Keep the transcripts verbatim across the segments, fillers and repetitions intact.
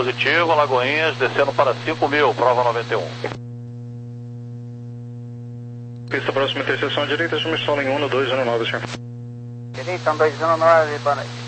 Positivo, Lagoinhas, descendo para cinco mil, prova noventa e um. Pista próxima interseção à direita, chama solo em um no dois um nove, senhor. Direita, um dois um nove, boa noite.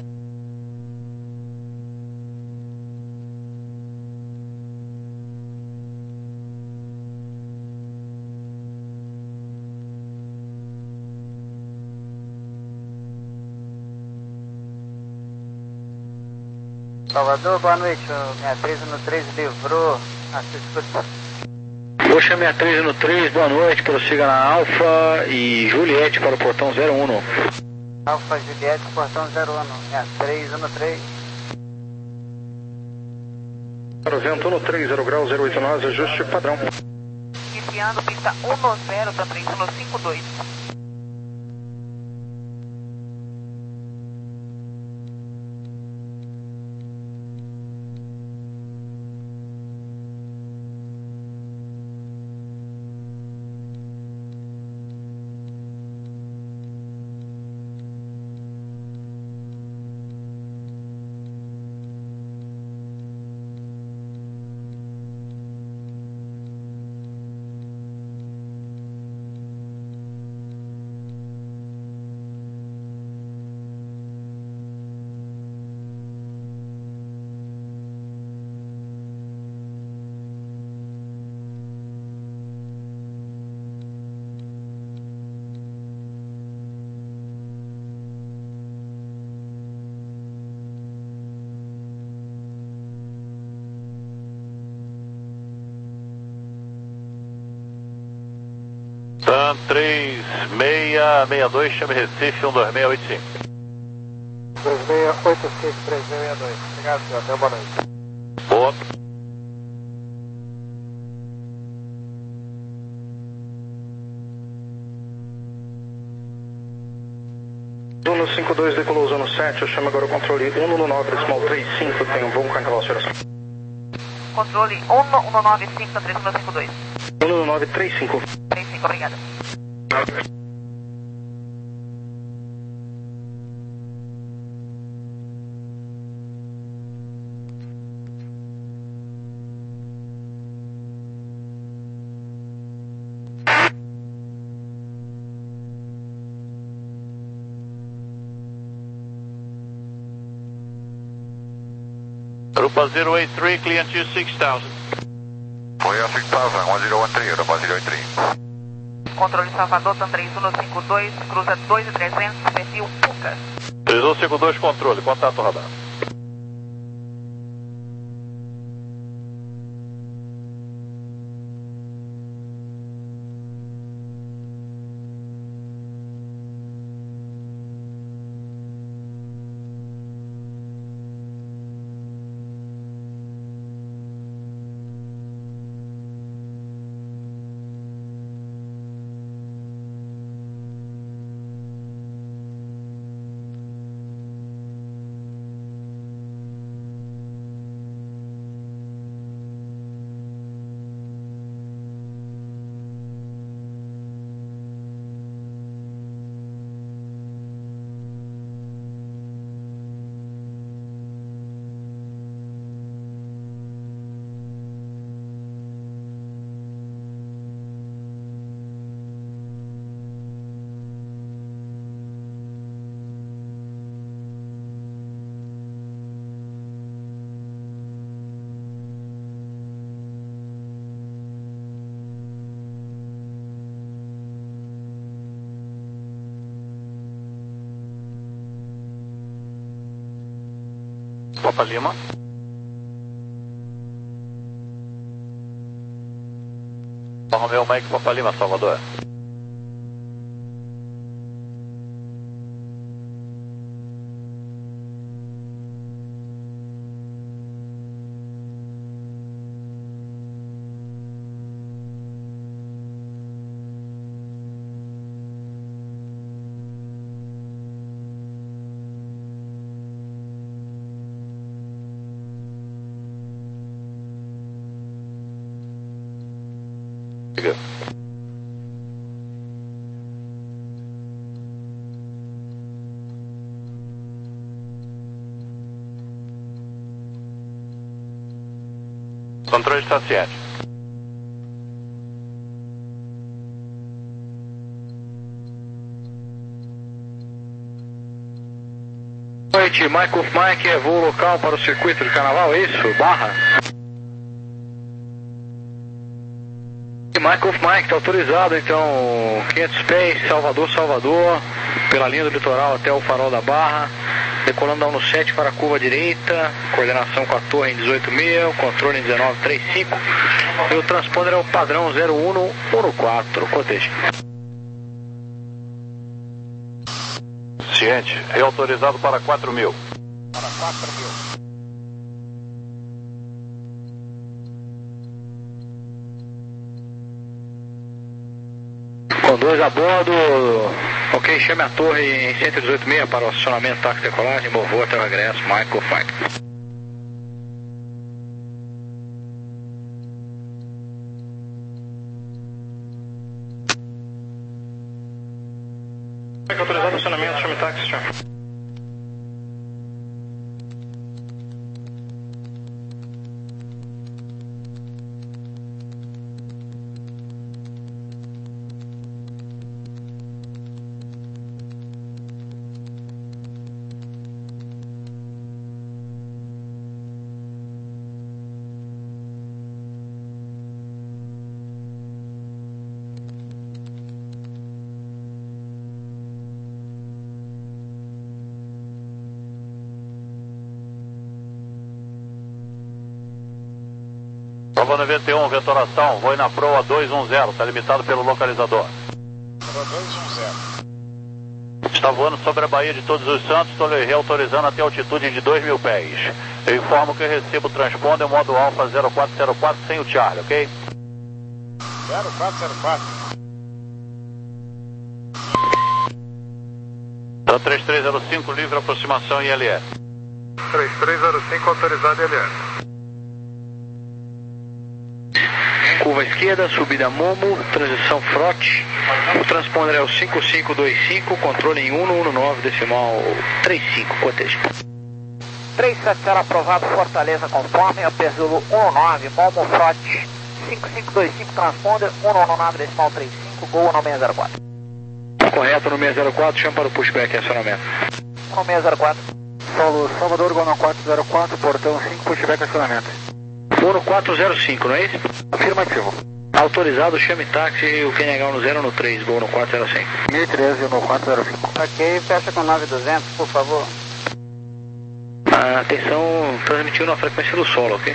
Salvador, boa noite, o sessenta e três no três livrou a sua escuta. Puxa sessenta e três no três, boa noite, prossiga na Alfa e Juliette para o portão zero um. Alfa Juliette, portão zero um, sessenta e três no três. Para o vento no três, zero grau, zero oito nove, ajuste padrão. Iniciando pista um no zero, para três um cinco dois. TAM três seis seis dois, chame Recife, um dois seis oito cinco. dois seis oito cinco, três seis seis dois. Obrigado, senhor. Até boa noite. Boa. Uno cinco dois decolou zona sete, eu chamo agora o controle um no nove, decimal três cinco, tem um voo com aquela aceleração. Controle um no nove cinco, três um cinco dois. um no nove três cinco. três cinco, obrigada. Grupo zero oito três, cliente six thousand. Foi a six thousand, one zero one three, Europa zero oito três. Controle Salvador, TAM três um cinco dois, cruza dois mil e trezentos, perfil Pucas. três um cinco dois, controle, contato radar. Papa Lima. Romeu Mike Papa Lima, Salvador. Diga. Controle está ciente. Boa noite, Mike of Mike, é voo local para o circuito de carnaval, é isso? Barra? Mike of Mike, está autorizado então, quinhentos pés, Salvador, Salvador, pela linha do litoral até o farol da Barra, decolando da um sete para a curva direita, coordenação com a torre em dezoito mil, controle em dezenove trinta e cinco, e o transponder é o padrão zero um um quatro, coteja. Ciente, reautorizado para quatro mil. Para quatro mil. Com dois a bordo, ok, chame a torre em cento e dezoito mil para o acionamento, táxi, decolagem, bom voo até o regresso, Michael Frank. Autorizado acionamento, chame táxi, senhor. Prova noventa e um, vetoração, voo na proa dois um zero, está limitado pelo localizador. Proa dois um zero. Está voando sobre a Baía de Todos os Santos, estou reautorizando até altitude de dois mil pés. Eu informo que eu recebo o transponder modo Alfa zero quatro zero quatro sem o Charlie, ok? zero quatro zero quatro. Então três três zero cinco, livre aproximação I L S. três três zero cinco, autorizado I L S. Curva esquerda, subida Momo, transição Frote. O transponder é o cinco cinco dois cinco, controle em um um nove, decimal trinta e cinco, coteja. três sete zero aprovado, Fortaleza conforme, Aperzulo um nove, Momo Frote, cinco cinco dois cinco, transponder, um um nove, decimal trinta e cinco, Gol no seis zero quatro. Correto, no seis zero quatro, chama para o pushback e acionamento. No seis zero quatro. Solo Salvador, Gol no quatro zero quatro, portão cinco, pushback e acionamento. um quatro zero cinco, não é isso? Afirmativo. Autorizado, chame táxi, o Q N H no zero no três, Gol no quatro zero cinco. mil e treze no quatro zero cinco. Ok, fecha com nove duzentos, por favor. Ah, atenção, transmitiu na frequência do solo, ok?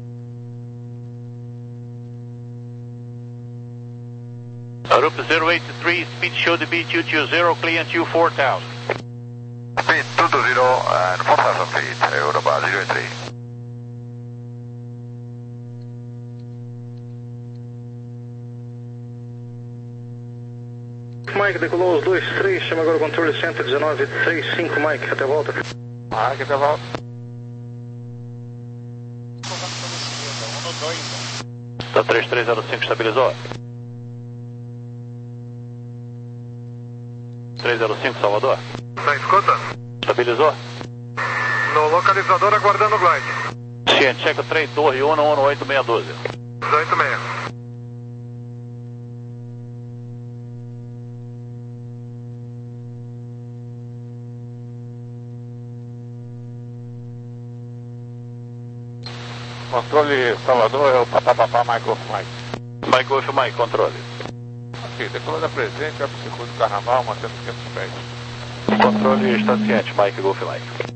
Arup zero oito três, speed show D B two two zero, client U four thousand. Speed two two zero and four thousand feet, Europa zero eight three. Mike, decolou os dois três, chama agora o controle cento e dezenove trinta e cinco, Mike, até volta. Mike, até volta. Então três três zero cinco, estabilizou. três zero cinco, Salvador. Tá, escuta? Estabilizou. No localizador aguardando o glide. Ciente, checa três, torre um um oito seis um dois. dezoito seis. Controle Salvador é o papapá Michael Mike. Mike Wolf, Mike, controle. Ok, decolando a presente, vai para o circuito do carnaval, mantendo quinhentos pés. Controle está ciente, Mike Wolf, Mike.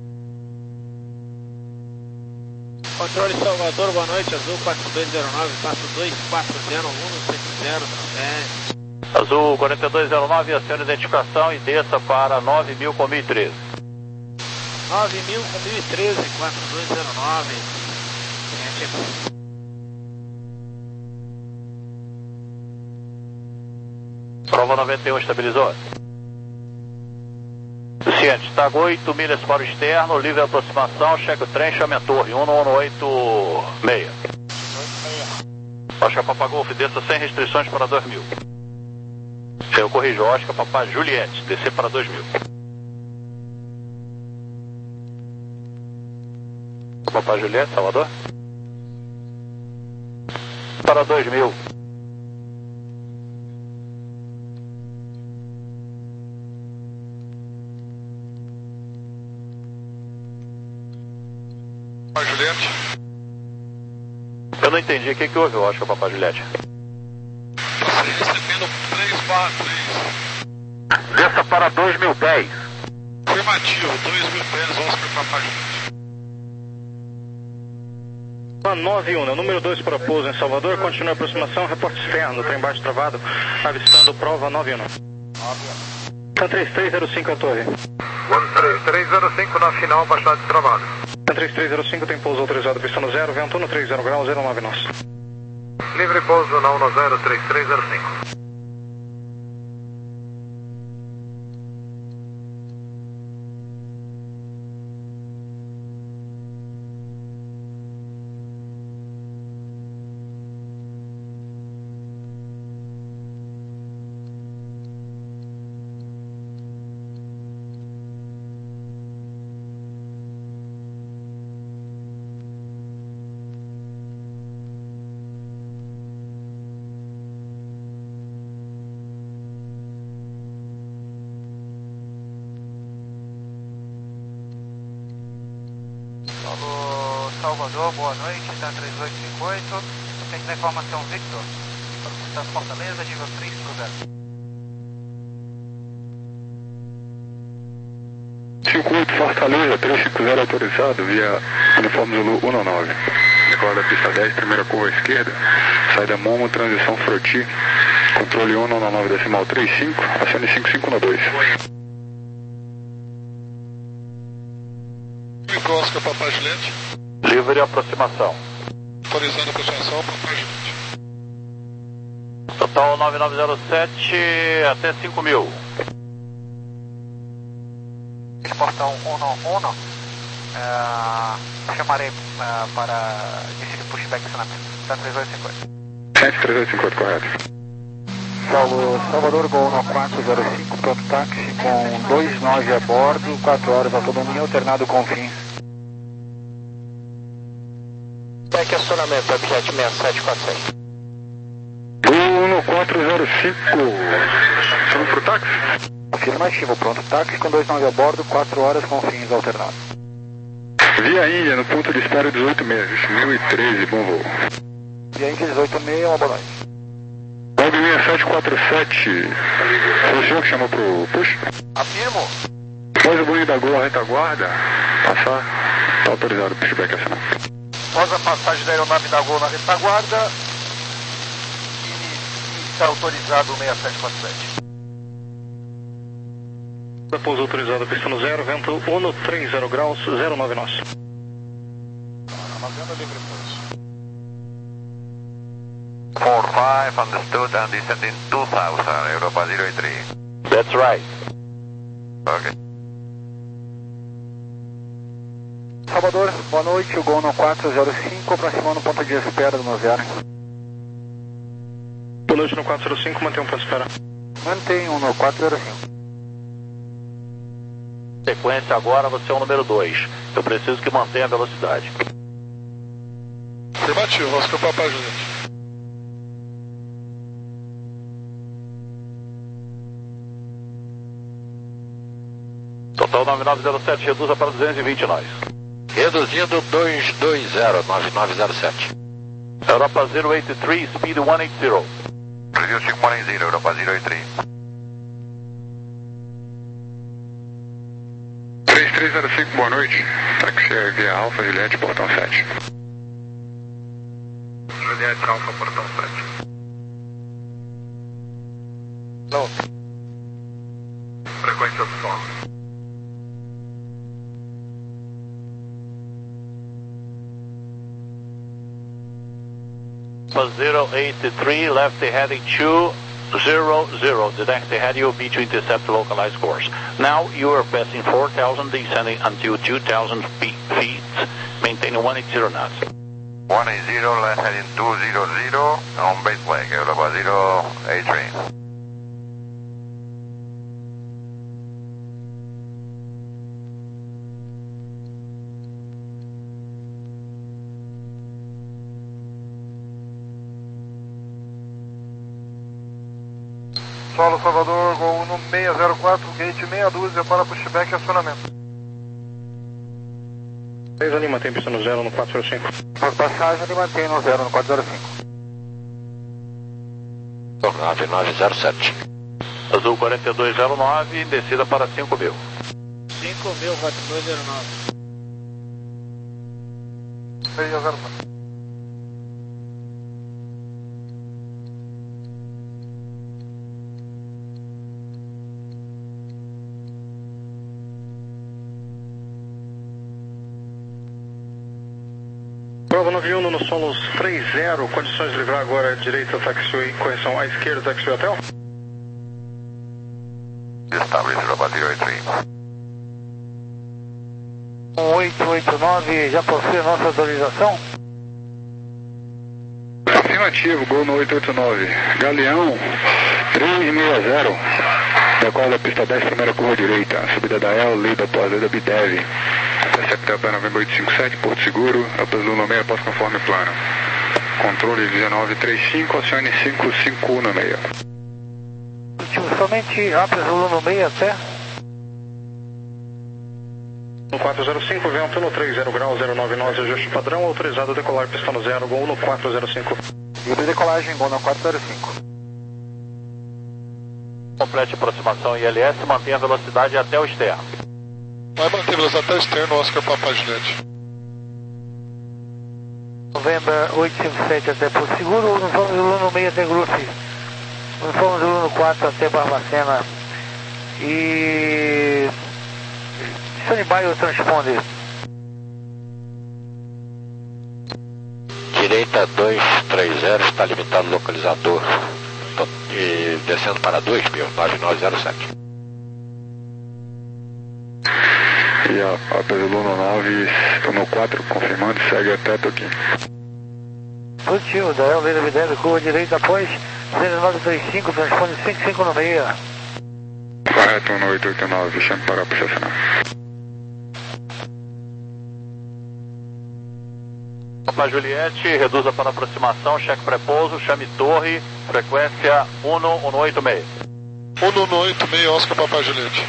Controle Salvador, boa noite, Azul quatro dois zero nove, passo dois quatro zero um sete zero, é. Azul quarenta e dois zero nove, acione a identificação e desça para nove mil com mil e treze. nove mil com mil e treze, quatro dois zero nove. Prova noventa e um, estabilizou. Ciente, está oito milhas para o externo, livre aproximação, cheque o trem, chame a torre, um um oito seis. Oscar Papa Golf, desça sem restrições para dois mil. Eu corrijo, Oscar Papa Juliette, descer para dois mil. Papa Juliette, Salvador. Para dois mil. Papai Juliette. Eu não entendi. O que, que houve, Oscar, Papai Juliette? Passei recebendo três barra três. Desça para dois mil pés. Afirmativo, dois mil pés, Oscar Papai Juliette. nove um, número dois para pouso em Salvador, continua a aproximação, reporte externo, trem baixo travado, avistando prova nove um. Tan três três zero cinco a torre. três três zero cinco na final, baixada de travado. Tan três três zero cinco tem pouso autorizado, pistando zero, vento um, trinta graus, zero nove nós. Livre pouso na um zero três três zero cinco. Alô, Salvador, boa noite, tá três oito cinco oito, tem que dar informação Victor, para o Fortaleza, nível três cruzado. cinco oito Fortaleza, trezentos e cinquenta autorizado, via uniforme Zulu um nove. Decola da pista dez, primeira curva à esquerda, saída Momo, transição Froti, controle um nove decimal trinta e cinco, acione cinco cinco um dois. Oscar Papai Juliette. Livre aproximação. Autorizando a aproximação, Papai Juliette. Total nove nove zero sete até cinco mil. Portão um um, uh, chamarei uh, para início de pushback e acionamento. Tá três oito cinco oito. sete três oito cinco oito, correto. Paulo Salvador, Gol no quatro zero cinco, pronto táxi, com dois nove a bordo, quatro horas autonomia, alternado com fins. Back acionamento, Webjet seis sete quatro seis. um quatro zero cinco, estamos pro táxi? Afirmativo, pronto táxi, com dois nove a bordo, quatro horas com fins alternados. Via Índia, no ponto de espera dezoito meses, mil e treze, bom voo. Via Índia dezoito meia, uma boa noite. Bob seis sete quatro sete, foi o senhor que chamou pro push? Afirmo. Após o banho da Gol, a retaguarda, passar, está autorizado o pushback assinar. Após a passagem da aeronave da Gol na retaguarda, e está autorizado o seis sete quatro sete. Pouso autorizado, pista no zero, vento um trinta graus, zero nove nós. Armazena livre pouso. four five understood and descending two thousand, Europa zero eight three. That's right. Ok. Salvador, boa noite, o Gol no quatro zero cinco, aproximando o ponto de espera do meu zero. Boa noite no quatro zero cinco, mantém um ponto de espera. Mantenho no quatro zero cinco. Sequência agora, você é o número dois. Eu preciso que mantenha a velocidade. Afirmativo, Oscar Papai Juliette. Total nove nove zero sete, reduza para duzentos e vinte nós. Reduzindo dois dois zero, nove nove zero sete. Europa zero oito três, speed cento e oitenta. Reduce cento e oitenta, Europa zero oito três. três três zero cinco, boa noite. Táxi via Alfa, Juliette, portão sete. Juliette Alfa, portão sete. Não. Frequência do solo. zero eight three, left heading two zero zero. The next heading will be to intercept localized course. Now you are passing four thousand, descending until two thousand feet, maintaining one eighty knots. one eighty, left heading two hundred on base flag, Europa zero eight three. Solo Salvador, Gol uno seis zero quatro, gate meia dúzia para pushback e acionamento. seis ali, mantém pista no zero no quatro zero cinco. Por passagem, ele mantém no zero no quatro zero cinco. nove nove zero sete. Azul quarenta e dois zero nove, descida para cinco mil. cinco mil, quatro dois zero nove. seis zero quatro. Prova nove um no solos três zero, condições de livrar agora direita taxiway, correção à esquerda taxiway hotel. Establish zero zero três. oito oito nove, já possui a nossa autorização? Afirmativo, Gol no oito oito nove. Galeão três seis zero. Decola da pista dez, primeira curva direita. Subida da El, lida pós da Bidev. Intercepta November oito cinco sete, Porto Seguro. Após Lula meia, pós conforme plano. Controle dezenove trinta e cinco, acione cinco cinco um seis. Somente Apes Lula meia até? No quatro zero cinco, vento no três zero graus, zero nove nove, ajuste padrão, autorizado a decolar pista no zero, Gol no quatro zero cinco. Livre decolagem, Gol no quatro zero cinco. Complete aproximação I L S, mantenha a velocidade até o externo. Vai manter velocidade até o externo, Oscar Papa Juliette. November oito cinco sete até Porto Seguro, no vamos Lula meia até Grufe. No vamos Lula quatro até Barbacena. E... Standby o transponder. Direita dois três zero, está limitado o localizador. E descendo para dois mil, nove nove zero sete. E a, a Pesoluna nove, no quatro, confirmando, segue até Toquinho. Positivo, Dael, Leira Videve, curva direita após zero nove três cinco, transpone cinco cinco no meia. Correto, no oito oito nove, deixando parar para estacionar. Papa Juliette, reduza para aproximação, cheque pré-pouso, chame torre, frequência um um oito seis. um um oito seis, Oscar Papa Juliette.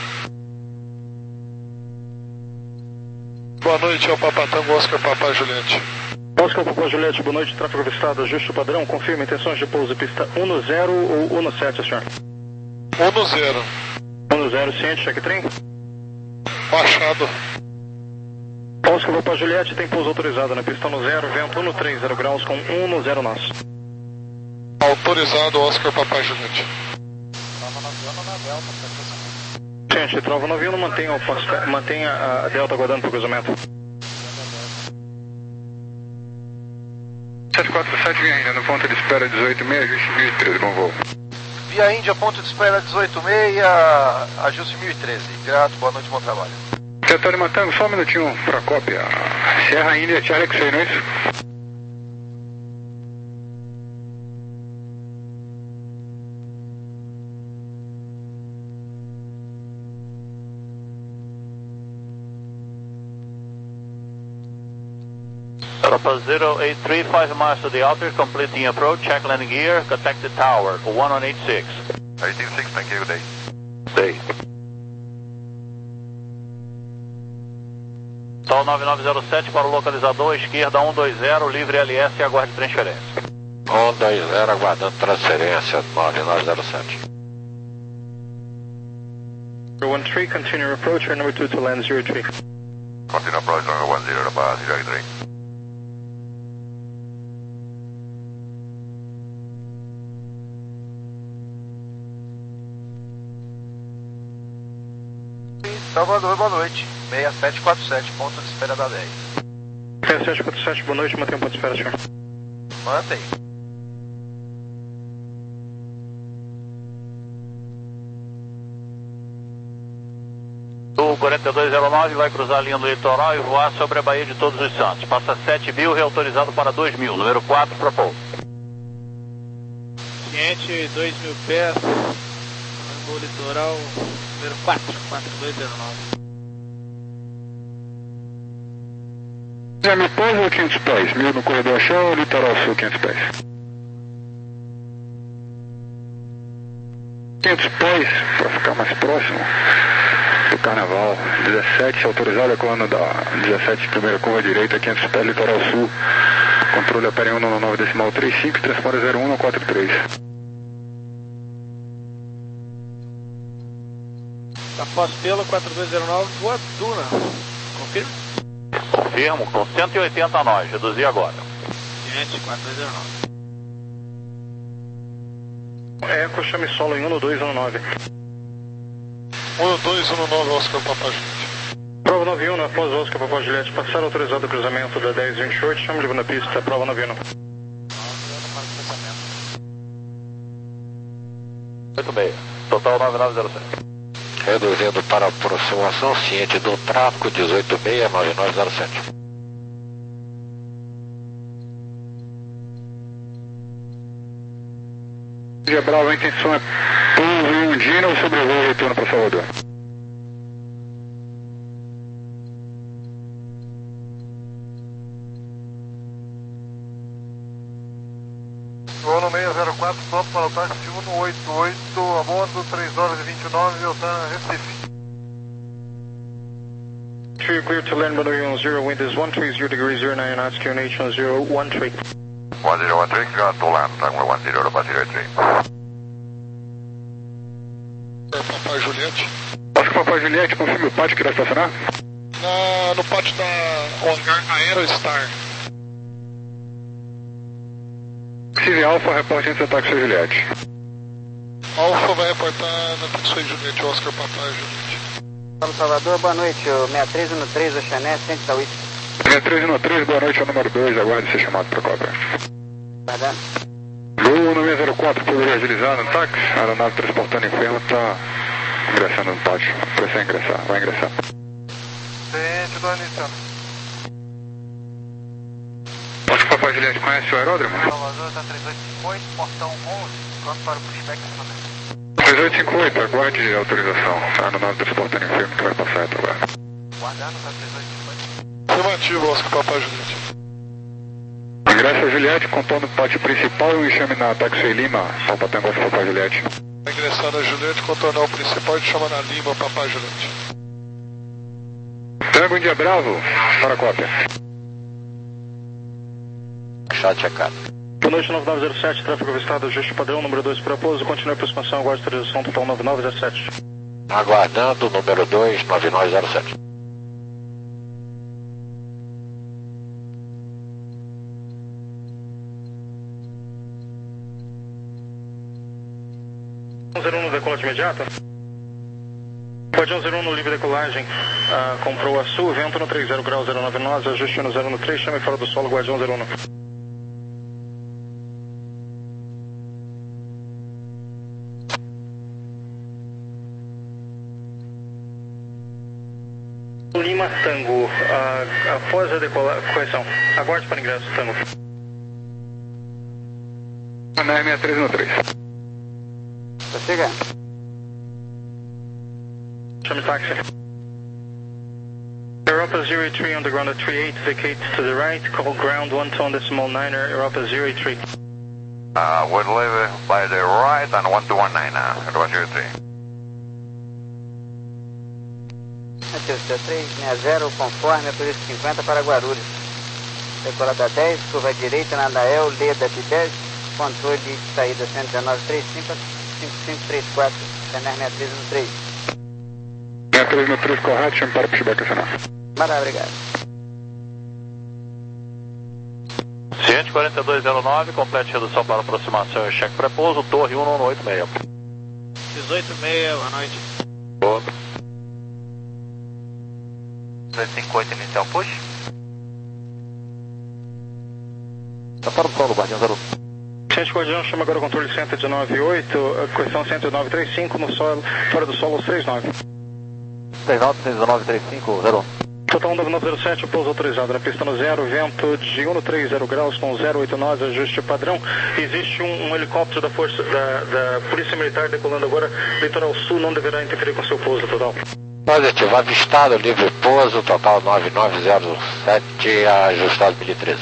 Boa noite, é o Papatango Oscar Papa Juliette. Oscar Papa Juliette, boa noite, tráfego avistado, ajuste padrão, confirma intenções de pouso pista um zero ou um sete, senhor? um zero. um zero, ciente, cheque trem. Baixado. Oscar Papa Juliette tem pouso autorizado na pista no zero, vento um três zero graus com um no zero nós. Autorizado, Oscar Papa Juliette. Gente, trova nove um, mantenha, o, mantenha a Delta aguardando para o cruzamento. sete quatro sete, via ainda no ponto de espera dezoito seis, ajuste mil e treze, bom voo. Via Índia, ponto de espera dezoito seis, ajuste mil e treze. Grato, boa noite, bom trabalho. Tentando Matango, só um minutinho para a cópia. Serra Índia, Charlie, que sei, não é isso? Papa zero eight three, five miles to the outer, completing approach, check landing gear, contact the tower, one one eight six. eight six, thank you, day. Day. Tal nove nove zero sete para o localizador, esquerda um dois zero, livre L S e aguarde transferência. um dois zero, aguardando transferência, nove nove zero sete. one three, continue approach, number two to land zero three. Continue approach, number one zero, para zero three. Salvador, boa noite. seis sete quatro sete, ponto de espera da dez. seis sete quatro sete, boa noite, mantém o ponto de espera, senhor. Mantém. O quarenta e dois zero nove vai cruzar a linha do litoral e voar sobre a Baía de Todos os Santos. Passa sete mil, reautorizado para dois mil, número quatro para pouso. Ciente, dois mil pés, no litoral, número quatro, quatro dois zero nove. Já me pôs ou quinhentos pés? Mil no corredor chão ou litoral sul, quinhentos pés? quinhentos pós, para ficar mais próximo do Carnaval. dezessete, autorizado a coluna da dezessete, primeira curva direita, quinhentos pés, litoral sul. Controle Aperen um nove nove decimal trinta e cinco, transponder zero um quatro três. Após pelo quatro dois zero nove, Boa Duna. Confirma? Confirmo, com cento e oitenta nós, reduzi agora. Gente, quatro dois zero nove. Eco, chame solo em um dois um nove. um dois um nove, Oscar Papa Juliette. Prova nove um, após Oscar Papa Juliette, passar autorizado o cruzamento da dez vinte e oito, chame livre na pista, prova nove um. Muito bem, total nove nove zero sete. Reduzindo para aproximação, ciente do tráfego, dezoito seis nove nove zero sete. Dia Bravo, a intenção é pouso em Undina ou sobrevoo e retorno para Salvador? Voo no seis zero quatro, top para o táxi um oito oito, a bordo três horas e vinte e nove, Otan, Recife. Tree clear to land runway one zero, wind is one three zero degrees zero nine knots, Q N H one zero one three. one zero one three, clear to land, runway one zero, zero three. Papai Juliette. Oscar Papai Juliette, confirme o pátio que irá estacionar? Na, no pátio da Hangar Aerostar. Precise Alfa, reporte entre ataque São Juliette. Alfa vai reportar na Taxi Juliette, Oscar Papai Juliette. Paulo Salvador, boa noite, o seis três um três, Oxané, Centro da U I T. seis três um três, boa noite, é o número dois, aguarde ser chamado para cobra. Guardando. Gol no seis zero quatro, poderia agilizar no táxi, a aeronave transportando enfermo está ingressando no pátio, precisa ingressar, vai ingressar. Ciente do iniciando. Oscar Papai Juliette conhece o aeródromo? Salvador, tá três oito cinco oito, portão onze, pronto para o pushback acionamento. três oito cinco oito, aguarde a autorização, a aeronave transportando enfermo que vai passar a trabalhar. Guardando, tá três oito cinco oito. Afirmativo, Oscar Papai Juliette. Ingressa a Juliette, contorno do pátio principal e o enxame na Taxi Lima, Palpatango Oscar Papai Juliette. Vai ingressar na Juliette, contornar o principal e chama na Lima, Papai Juliette. Tango India Bravo, para a cópia. Chat checado. Boa noite, nove nove zero sete, tráfego avistado, ajuste padrão, número dois para pouso, continue a aproximação, aguarde autorização total nove nove zero sete. Aguardando, número dois nove nove zero sete. um zero um no decolagem imediata. Pode um zero um no livre decolagem, uh, comprou a sul, vento no três zero graus zero nove nós, ajuste no zero um três, chame fora do solo, guarde um zero um. Lima Tango, uh, após a decolagem, correção, aguarde para ingresso, Tango. Na seis três um três. Tá chegando. Chame táxi. Europa zero eight three, underground at three eight, vacate to the right, call ground one tone decimal niner, Europa zero eight three. Uh, we'll leave by the right and one two one nine, uh, one zero three. Matheus, três seis zero, conforme a Polícia cinquenta para Guarulhos. Decolada dez, curva direita na Anael, Leda de dez, controle de saída cento e dezenove trinta e cinco, cinco cinco três quatro, Canar seis três um três. seis três um três correto, chame para o pushback acionar. Maravilha, obrigado. Ciente quarenta e dois zero nove, complete redução para aproximação e cheque pré-pouso, torre um um oito seis. dezoito seis, boa noite. Boa. dois cinco oito, inicial push. Tá para o solo, Guardião zero. Ciente Guardião, chama agora o controle cento e dezenove oito, correção cento e nove trinta e cinco, no solo, fora do solo três nove. três nove, cento e dezenove, trinta e cinco, zero. Total nove nove zero sete, pouso autorizado na pista no zero, vento de um três zero graus com zero oito nós, ajuste padrão. Existe um, um helicóptero da força da, da Polícia Militar decolando agora, litoral sul, não deverá interferir com seu pouso total. Positivo, avistado, livre pouso, total nove nove zero sete, ajustado mil e treze.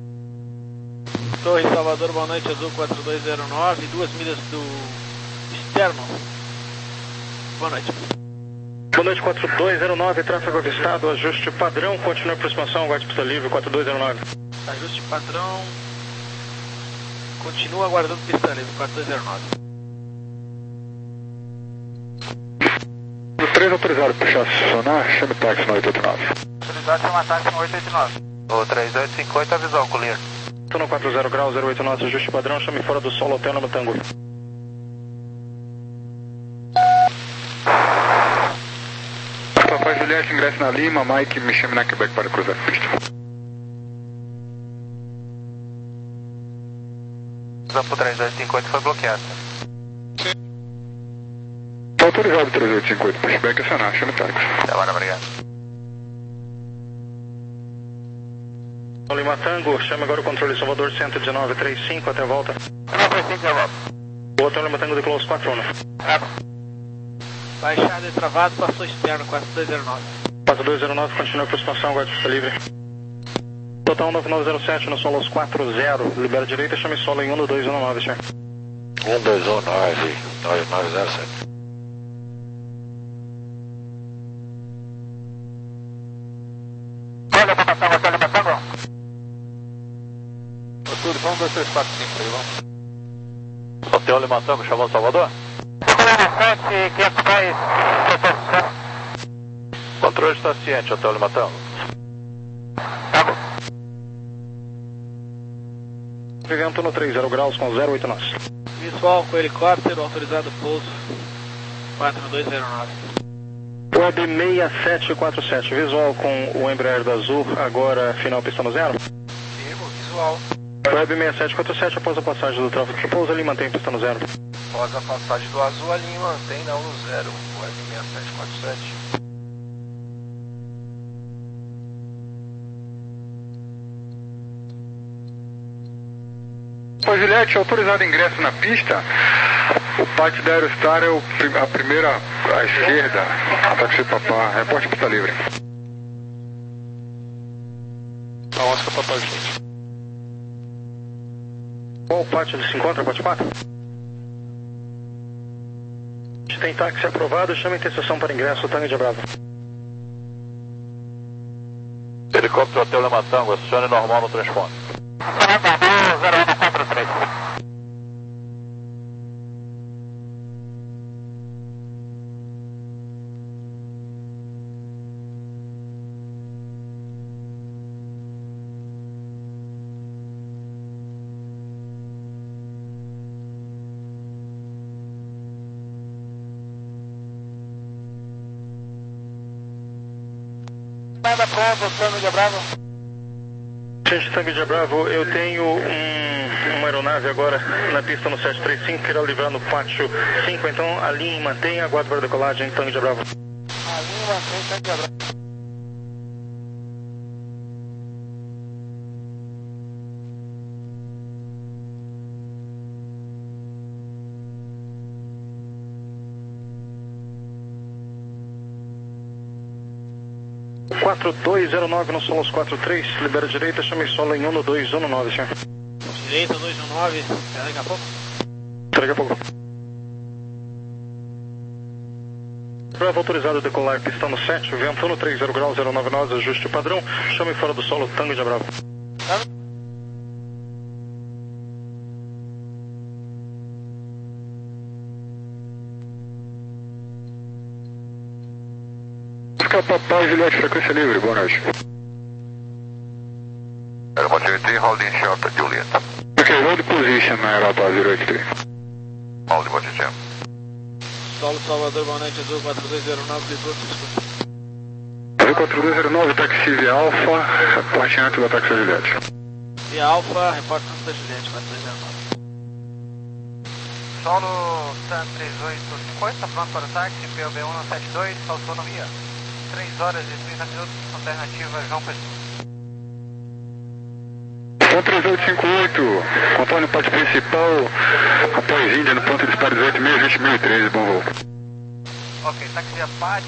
Torre Salvador, boa noite, Azul quatro dois zero nove, duas milhas do externo. Boa noite. Boa noite, quatro dois zero nove, tráfego avistado, ajuste padrão, continua a aproximação, aguarde pista livre, quatro dois zero nove. Ajuste padrão, continua aguardando pista livre, quatro dois zero nove. três autorizado, puxar sonar, chame táxi no oito oito nove. Autorizado, chama táxi no oito oito nove. O três oito cinco oito, avisou, colher. Estou no quatro zero graus, zero oito nove, ajuste padrão, chame fora do solo, hotel no Tango. Papai Juliette, ingresso na Lima, Mike, me chame na Quebec para cruzar a pista. O três oito cinco oito foi bloqueado. Está autorizado três oito cinco oito, pushback acionar, chame táxi. Tá bom, obrigado. Lima Tango, chame agora o controle Salvador cento e dezenove trinta e cinco, até a volta. Não, foi cinco, já volto. O hotel Lima Tango de Close quatro um. Baixado e travado, passou externo, quatro dois zero nove. quatro dois zero nove, continua a aproximação, aguarde pista livre. Total nove nove zero sete, no solo quatro zero, libera direita, chame solo em um dois um nove, senhor. um dois um nove, nove nove zero sete. Olha, Papatango, olha, Papatango. Tudo, vamos dois três quatro cinco aí, vamos. Hotel Lima Tango, chamou Salvador? sete, quinhentos pés, Controle está ciente, Hotel Lima Tango. Tá bom. Vento no três zero graus com zero oito nove. Visual com helicóptero, autorizado pouso, quatro dois zero nove. Web seis sete quatro sete, visual com o Embraer da Azul, agora final pista no zero. Firmo, visual. Web seis sete quatro sete, após a passagem do tráfego que pousa ali, mantém pista no zero. Após a passagem do azul, ali mantém não no zero. Web seis sete quatro sete. Ô Juliette, autorizado ingresso na pista. O pátio da Aerostar é o, a primeira à esquerda. Táxi Papá, reporte pista livre. A Oscar Papá, gente. Qual pátio ele se encontra, pátio quatro? Tem táxi aprovado, chama a interseção para ingresso, Tango de Bravo. Helicóptero Hotel Lima Tango, acione normal no transponder. zero um quatro três. Nada pronto, Tango de Bravo. Gente, Tango de Bravo, eu tenho um, uma aeronave agora na pista no sete três cinco, que irá livrar no pátio cinco, então alinhe, mantenha, aguarde para a decolagem, Tango de Bravo. Alinhe, mantém, Tango de Bravo. quatro dois zero nove no Solos quatro três, libera direita, chame solo em um dois um nove, senhor. Direita dois um nove, até daqui a pouco. Até daqui a pouco. Bravo autorizado a decolar, pista no sete, vento no três zero graus, zero nove nove, ajuste padrão, chame fora do solo, Tango de Bravo. Papai Juliette, frequência livre, boa noite. Aeromobility, holding short at Juliet. Ok, hold position na Europa zero oito três. Holding position. Solo Salvador, boa noite, azul quatro dois zero nove, livrou, se escuta. Azul quatro dois zero nove, táxi via Alfa, reporte antes do táxi Juliette. Via Alfa, repórter antes da Juliette, quatro dois zero nove. Solo Tan três oito cinco oito, está pronto para o táxi, P O B um sete dois, autonomia. três horas e trinta minutos, alternativa João Pessoa. Tom três oito cinco oito, contorno pátio principal, após Índia no ponto de disparo dezoito mil, vinte mil e treze, bom voo. Ok, táxi Apache,